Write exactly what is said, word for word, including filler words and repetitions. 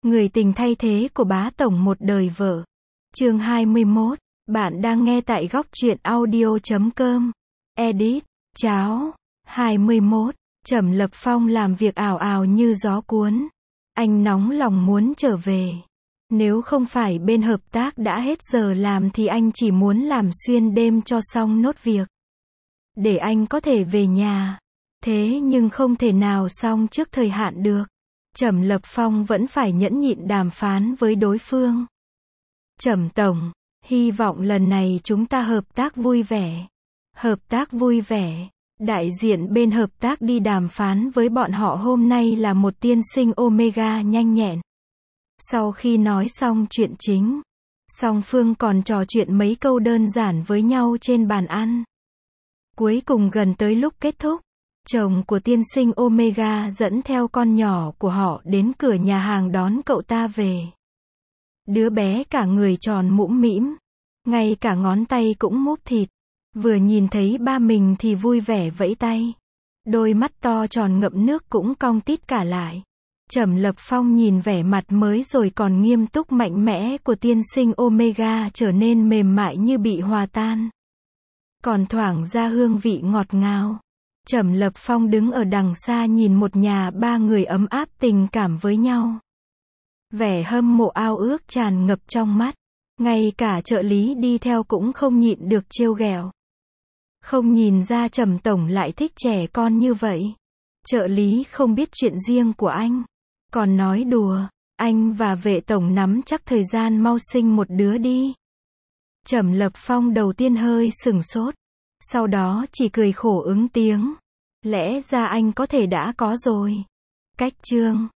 Người tình thay thế của bá tổng một đời vợ. Chương hai mươi mốt. Bạn đang nghe tại góc truyện audio chấm com. Edit. Cháo. hai mươi mốt. Trầm Lập Phong làm việc ào ào như gió cuốn. Anh nóng lòng muốn trở về. Nếu không phải bên hợp tác đã hết giờ làm thì anh chỉ muốn làm xuyên đêm cho xong nốt việc. Để anh có thể về nhà. Thế nhưng không thể nào xong trước thời hạn được. Trầm Lập Phong vẫn phải nhẫn nhịn đàm phán với đối phương. Trầm tổng, hy vọng lần này chúng ta hợp tác vui vẻ. Hợp tác vui vẻ. Đại diện bên hợp tác đi đàm phán với bọn họ hôm nay là một tiên sinh Omega nhanh nhẹn. Sau khi nói xong chuyện chính, song phương còn trò chuyện mấy câu đơn giản với nhau trên bàn ăn. Cuối cùng gần tới lúc kết thúc, chồng của tiên sinh Omega dẫn theo con nhỏ của họ đến cửa nhà hàng đón cậu ta về. Đứa bé cả người tròn mũm mĩm, ngay cả ngón tay cũng múp thịt. Vừa nhìn thấy ba mình thì vui vẻ vẫy tay. Đôi mắt to tròn ngậm nước cũng cong tít cả lại. Trầm Lập Phong nhìn vẻ mặt mới rồi còn nghiêm túc mạnh mẽ của tiên sinh Omega trở nên mềm mại như bị hòa tan. Còn thoảng ra hương vị ngọt ngào. Trầm Lập Phong đứng ở đằng xa nhìn một nhà ba người ấm áp tình cảm với nhau. Vẻ hâm mộ ao ước tràn ngập trong mắt. Ngay cả trợ lý đi theo cũng không nhịn được trêu ghẹo. Không nhìn ra Trầm tổng lại thích trẻ con như vậy. Trợ lý không biết chuyện riêng của anh. Còn nói đùa, anh và vệ tổng nắm chắc thời gian mau sinh một đứa đi. Trầm Lập Phong đầu tiên hơi sửng sốt. Sau đó chỉ cười khổ ứng tiếng. Lẽ ra anh có thể đã có rồi. Cách chương.